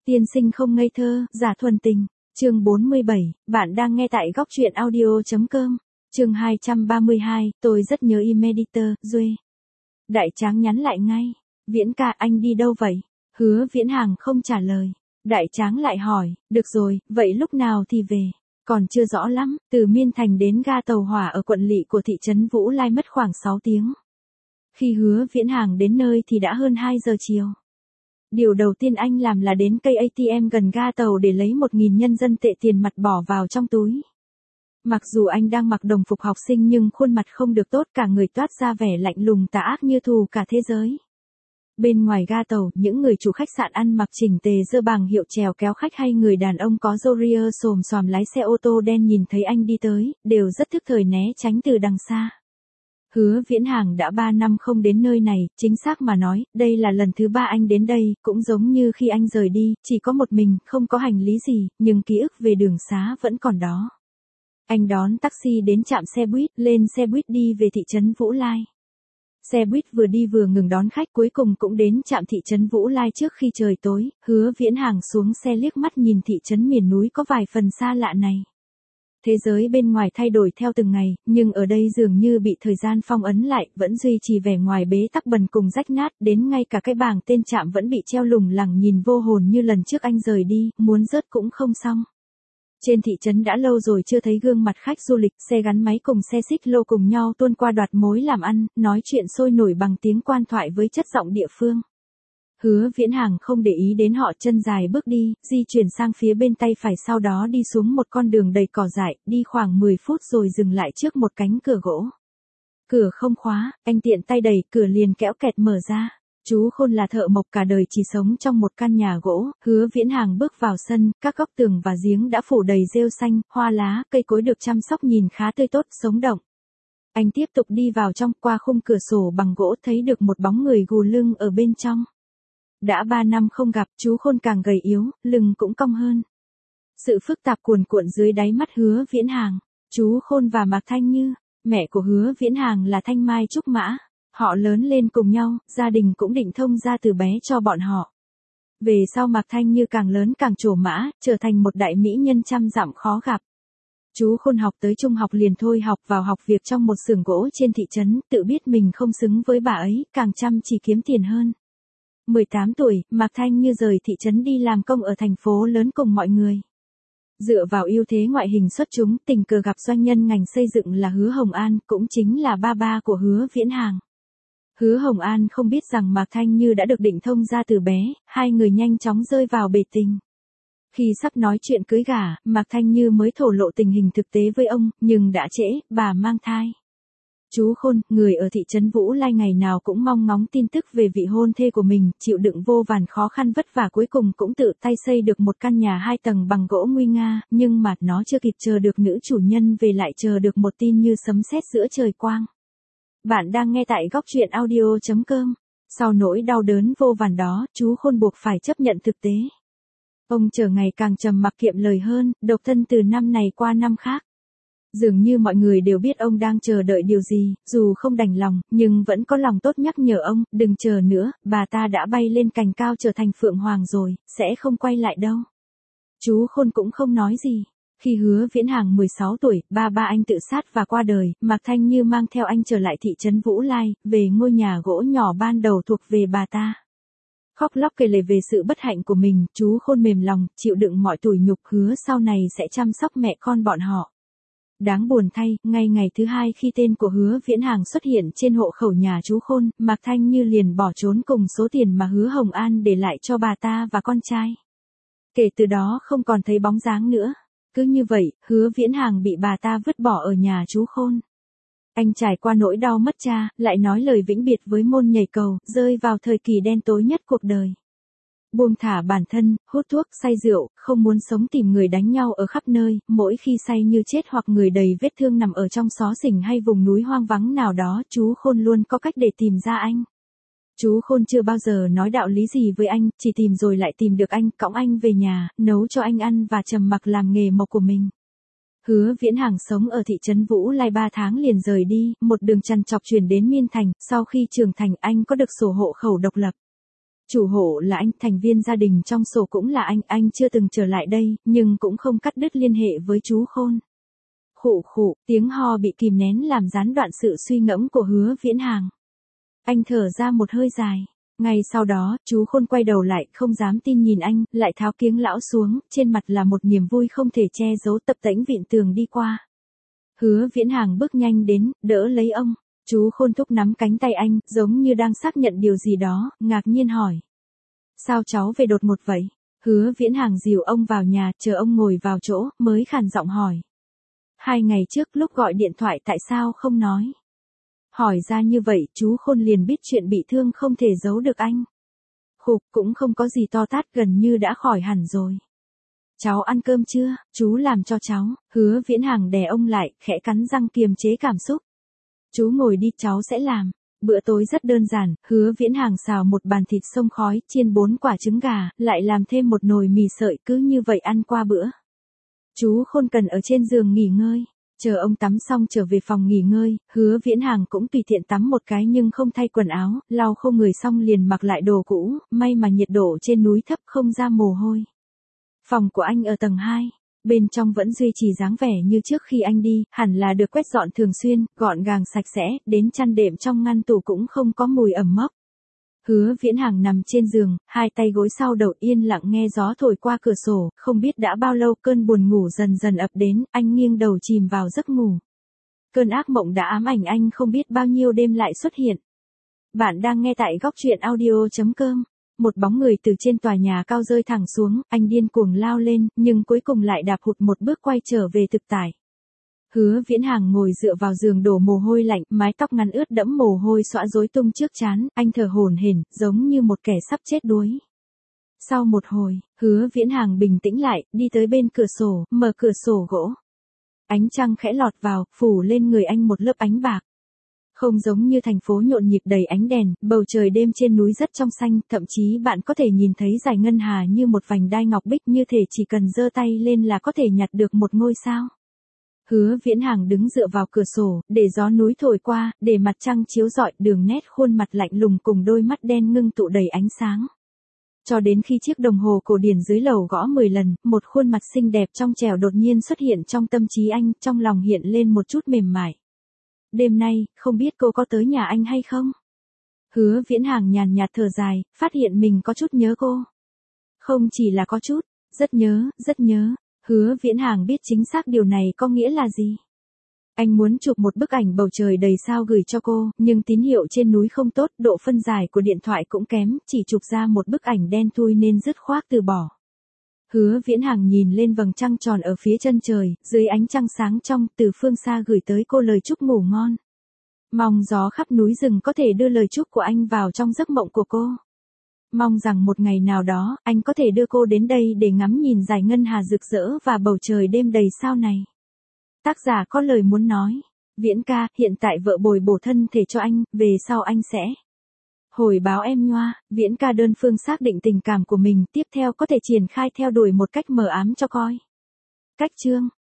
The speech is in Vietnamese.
Tiên sinh không ngây thơ, giả thuần tình. Chương 47, bạn đang nghe tại góc truyện audio.com. Chương 232, tôi rất nhớ Immeditor, Duê. Đại Tráng nhắn lại ngay. Viễn ca, anh đi đâu vậy? Hứa Viễn Hàng không trả lời. Đại Tráng lại hỏi, được rồi, vậy lúc nào thì về? Còn chưa rõ lắm, từ Miên Thành đến ga tàu hỏa ở quận lỵ của thị trấn Vũ Lai mất khoảng 6 tiếng. Khi Hứa Viễn Hàng đến nơi thì đã hơn 2 giờ chiều. Điều đầu tiên anh làm là đến cây ATM gần ga tàu để lấy 1.000 nhân dân tệ tiền mặt bỏ vào trong túi. Mặc dù anh đang mặc đồng phục học sinh nhưng khuôn mặt không được tốt, cả người toát ra vẻ lạnh lùng tà ác như thù cả thế giới. Bên ngoài ga tàu, những người chủ khách sạn ăn mặc chỉnh tề giơ bảng hiệu chèo kéo khách hay người đàn ông có râu ria xồm xoàm lái xe ô tô đen nhìn thấy anh đi tới, đều rất thức thời né tránh từ đằng xa. Hứa Viễn Hàng đã 3 năm không đến nơi này, chính xác mà nói, đây là lần thứ 3 anh đến đây, cũng giống như khi anh rời đi, chỉ có một mình, không có hành lý gì, nhưng ký ức về đường xá vẫn còn đó. Anh đón taxi đến trạm xe buýt, lên xe buýt đi về thị trấn Vũ Lai. Xe buýt vừa đi vừa ngừng đón khách, cuối cùng cũng đến trạm thị trấn Vũ Lai trước khi trời tối. Hứa Viễn Hàng xuống xe liếc mắt nhìn thị trấn miền núi có vài phần xa lạ này. Thế giới bên ngoài thay đổi theo từng ngày, nhưng ở đây dường như bị thời gian phong ấn lại, vẫn duy trì vẻ ngoài bế tắc bần cùng rách nát, đến ngay cả cái bảng tên trạm vẫn bị treo lủng lẳng nhìn vô hồn như lần trước anh rời đi, muốn rớt cũng không xong. Trên thị trấn đã lâu rồi chưa thấy gương mặt khách du lịch, xe gắn máy cùng xe xích lô cùng nhau tuôn qua đoạt mối làm ăn, nói chuyện sôi nổi bằng tiếng quan thoại với chất giọng địa phương. Hứa Viễn Hàng không để ý đến họ, chân dài bước đi, di chuyển sang phía bên tay phải, sau đó đi xuống một con đường đầy cỏ dại, đi khoảng 10 phút rồi dừng lại trước một cánh cửa gỗ. Cửa không khóa, anh tiện tay đẩy, cửa liền kéo kẹt mở ra. Chú Khôn là thợ mộc cả đời chỉ sống trong một căn nhà gỗ. Hứa Viễn Hàng bước vào sân, các góc tường và giếng đã phủ đầy rêu xanh, hoa lá, cây cối được chăm sóc nhìn khá tươi tốt, sống động. Anh tiếp tục đi vào trong, qua khung cửa sổ bằng gỗ thấy được một bóng người gù lưng ở bên trong. Đã 3 năm không gặp, chú Khôn càng gầy yếu, lưng cũng cong hơn. Sự phức tạp cuồn cuộn dưới đáy mắt Hứa Viễn Hàng. Chú Khôn và Mạc Thanh Như, mẹ của Hứa Viễn Hàng là Thanh Mai Trúc Mã. Họ lớn lên cùng nhau, gia đình cũng định thông gia từ bé cho bọn họ. Về sau Mạc Thanh Như càng lớn càng trổ mã, trở thành một đại mỹ nhân trăm dặm khó gặp. Chú Khôn học tới trung học liền thôi học vào học việc trong một xưởng gỗ trên thị trấn, tự biết mình không xứng với bà ấy, càng chăm chỉ kiếm tiền hơn. 18 tuổi, Mạc Thanh Như rời thị trấn đi làm công ở thành phố lớn cùng mọi người. Dựa vào ưu thế ngoại hình xuất chúng, tình cờ gặp doanh nhân ngành xây dựng là Hứa Hồng An, cũng chính là ba của Hứa Viễn Hàng. Hứa Hồng An không biết rằng Mạc Thanh Như đã được định thông gia từ bé, hai người nhanh chóng rơi vào bể tình. Khi sắp nói chuyện cưới gả, Mạc Thanh Như mới thổ lộ tình hình thực tế với ông, nhưng đã trễ, bà mang thai. Chú Khôn, người ở thị trấn Vũ Lai ngày nào cũng mong ngóng tin tức về vị hôn thê của mình, chịu đựng vô vàn khó khăn vất vả cuối cùng cũng tự tay xây được một căn nhà 2 tầng bằng gỗ nguy nga, nhưng mà nó chưa kịp chờ được nữ chủ nhân về lại chờ được một tin như sấm sét giữa trời quang. Bạn đang nghe tại góc truyện audio.com. Sau nỗi đau đớn vô vàn đó, chú Khôn buộc phải chấp nhận thực tế. Ông trở ngày càng trầm mặc kiệm lời hơn, độc thân từ năm này qua năm khác. Dường như mọi người đều biết ông đang chờ đợi điều gì, dù không đành lòng, nhưng vẫn có lòng tốt nhắc nhở ông, đừng chờ nữa, bà ta đã bay lên cành cao trở thành phượng hoàng rồi, sẽ không quay lại đâu. Chú Khôn cũng không nói gì. Khi Hứa Viễn Hàng 16 tuổi, ba anh tự sát và qua đời, Mạc Thanh Như mang theo anh trở lại thị trấn Vũ Lai, về ngôi nhà gỗ nhỏ ban đầu thuộc về bà ta. Khóc lóc kể lể về sự bất hạnh của mình, chú Khôn mềm lòng, chịu đựng mọi tủi nhục, hứa sau này sẽ chăm sóc mẹ con bọn họ. Đáng buồn thay, ngay ngày thứ 2 khi tên của Hứa Viễn Hàng xuất hiện trên hộ khẩu nhà chú Khôn, Mạc Thanh Như liền bỏ trốn cùng số tiền mà Hứa Hồng An để lại cho bà ta và con trai. Kể từ đó không còn thấy bóng dáng nữa. Cứ như vậy, Hứa Viễn Hàng bị bà ta vứt bỏ ở nhà chú Khôn. Anh trải qua nỗi đau mất cha, lại nói lời vĩnh biệt với môn nhảy cầu, rơi vào thời kỳ đen tối nhất cuộc đời. Buông thả bản thân, hút thuốc, say rượu, không muốn sống, tìm người đánh nhau ở khắp nơi, mỗi khi say như chết hoặc người đầy vết thương nằm ở trong xó xỉnh hay vùng núi hoang vắng nào đó, chú Khôn luôn có cách để tìm ra anh. Chú Khôn chưa bao giờ nói đạo lý gì với anh, chỉ tìm rồi lại tìm được anh, cõng anh về nhà, nấu cho anh ăn và trầm mặc làm nghề mộc của mình. Hứa Viễn Hàng sống ở thị trấn Vũ Lai 3 tháng liền rời đi, một đường trằn trọc chuyển đến Miên Thành, sau khi trưởng thành anh có được sổ hộ khẩu độc lập. Chủ hộ là anh, thành viên gia đình trong sổ cũng là anh chưa từng trở lại đây, nhưng cũng không cắt đứt liên hệ với chú Khôn. Khụ khụ, tiếng ho bị kìm nén làm gián đoạn sự suy ngẫm của Hứa Viễn Hàng. Anh thở ra một hơi dài. Ngay sau đó, chú Khôn quay đầu lại, không dám tin nhìn anh, lại tháo kiếng lão xuống, trên mặt là một niềm vui không thể che giấu, tập tễnh vịn tường đi qua. Hứa Viễn Hàng bước nhanh đến, đỡ lấy ông. Chú Khôn thúc nắm cánh tay anh, giống như đang xác nhận điều gì đó, ngạc nhiên hỏi. Sao cháu về đột ngột vậy? Hứa Viễn Hàng dìu ông vào nhà, chờ ông ngồi vào chỗ, mới khàn giọng hỏi. 2 ngày trước lúc gọi điện thoại tại sao không nói? Hỏi ra như vậy, chú Khôn liền biết chuyện bị thương không thể giấu được anh. Khục, cũng không có gì to tát, gần như đã khỏi hẳn rồi. Cháu ăn cơm chưa? Chú làm cho cháu. Hứa Viễn Hàng đè ông lại, khẽ cắn răng kiềm chế cảm xúc. Chú ngồi đi, cháu sẽ làm. Bữa tối rất đơn giản, Hứa Viễn Hàng xào một bàn thịt xông khói, chiên 4 quả trứng gà, lại làm thêm một nồi mì sợi, cứ như vậy ăn qua bữa. Chú Khôn cần ở trên giường nghỉ ngơi. Chờ ông tắm xong trở về phòng nghỉ ngơi, Hứa Viễn Hàng cũng tùy tiện tắm một cái nhưng không thay quần áo, lau khô người xong liền mặc lại đồ cũ, may mà nhiệt độ trên núi thấp không ra mồ hôi. Phòng của anh ở tầng 2, bên trong vẫn duy trì dáng vẻ như trước khi anh đi, hẳn là được quét dọn thường xuyên, gọn gàng sạch sẽ, đến chăn đệm trong ngăn tủ cũng không có mùi ẩm mốc. Hứa Viễn Hàng nằm trên giường, hai tay gối sau đầu yên lặng nghe gió thổi qua cửa sổ, không biết đã bao lâu cơn buồn ngủ dần dần ập đến, anh nghiêng đầu chìm vào giấc ngủ. Cơn ác mộng đã ám ảnh anh không biết bao nhiêu đêm lại xuất hiện. Bạn đang nghe tại góc truyện audio.com. Một bóng người từ trên tòa nhà cao rơi thẳng xuống, anh điên cuồng lao lên, nhưng cuối cùng lại đạp hụt một bước quay trở về thực tại. Hứa Viễn Hàng ngồi dựa vào giường đổ mồ hôi lạnh, mái tóc ngắn ướt đẫm mồ hôi xõa rối tung trước trán, anh thở hổn hển, giống như một kẻ sắp chết đuối. Sau một hồi, Hứa Viễn Hàng bình tĩnh lại, đi tới bên cửa sổ, mở cửa sổ gỗ. Ánh trăng khẽ lọt vào, phủ lên người anh một lớp ánh bạc. Không giống như thành phố nhộn nhịp đầy ánh đèn, bầu trời đêm trên núi rất trong xanh, thậm chí bạn có thể nhìn thấy dải ngân hà như một vành đai ngọc bích, như thể chỉ cần giơ tay lên là có thể nhặt được một ngôi sao. Hứa Viễn Hàng đứng dựa vào cửa sổ, để gió núi thổi qua, để mặt trăng chiếu rọi, đường nét khuôn mặt lạnh lùng cùng đôi mắt đen ngưng tụ đầy ánh sáng. Cho đến khi chiếc đồng hồ cổ điển dưới lầu gõ 10 lần, một khuôn mặt xinh đẹp trong trẻo đột nhiên xuất hiện trong tâm trí anh, trong lòng hiện lên một chút mềm mại. Đêm nay, không biết cô có tới nhà anh hay không? Hứa Viễn Hàng nhàn nhạt thở dài, phát hiện mình có chút nhớ cô. Không chỉ là có chút, rất nhớ, rất nhớ. Hứa Viễn Hàng biết chính xác điều này có nghĩa là gì. Anh muốn chụp một bức ảnh bầu trời đầy sao gửi cho cô, nhưng tín hiệu trên núi không tốt, độ phân giải của điện thoại cũng kém, chỉ chụp ra một bức ảnh đen thui nên dứt khoát từ bỏ. Hứa Viễn Hàng nhìn lên vầng trăng tròn ở phía chân trời, dưới ánh trăng sáng trong, từ phương xa gửi tới cô lời chúc ngủ ngon. Mong gió khắp núi rừng có thể đưa lời chúc của anh vào trong giấc mộng của cô. Mong rằng một ngày nào đó, anh có thể đưa cô đến đây để ngắm nhìn dải ngân hà rực rỡ và bầu trời đêm đầy sao này. Tác giả có lời muốn nói. Viễn ca, hiện tại vợ bồi bổ thân thể cho anh, về sau anh sẽ hồi báo em nhoa. Viễn ca đơn phương xác định tình cảm của mình, tiếp theo có thể triển khai theo đuổi một cách mờ ám cho coi. Cách chương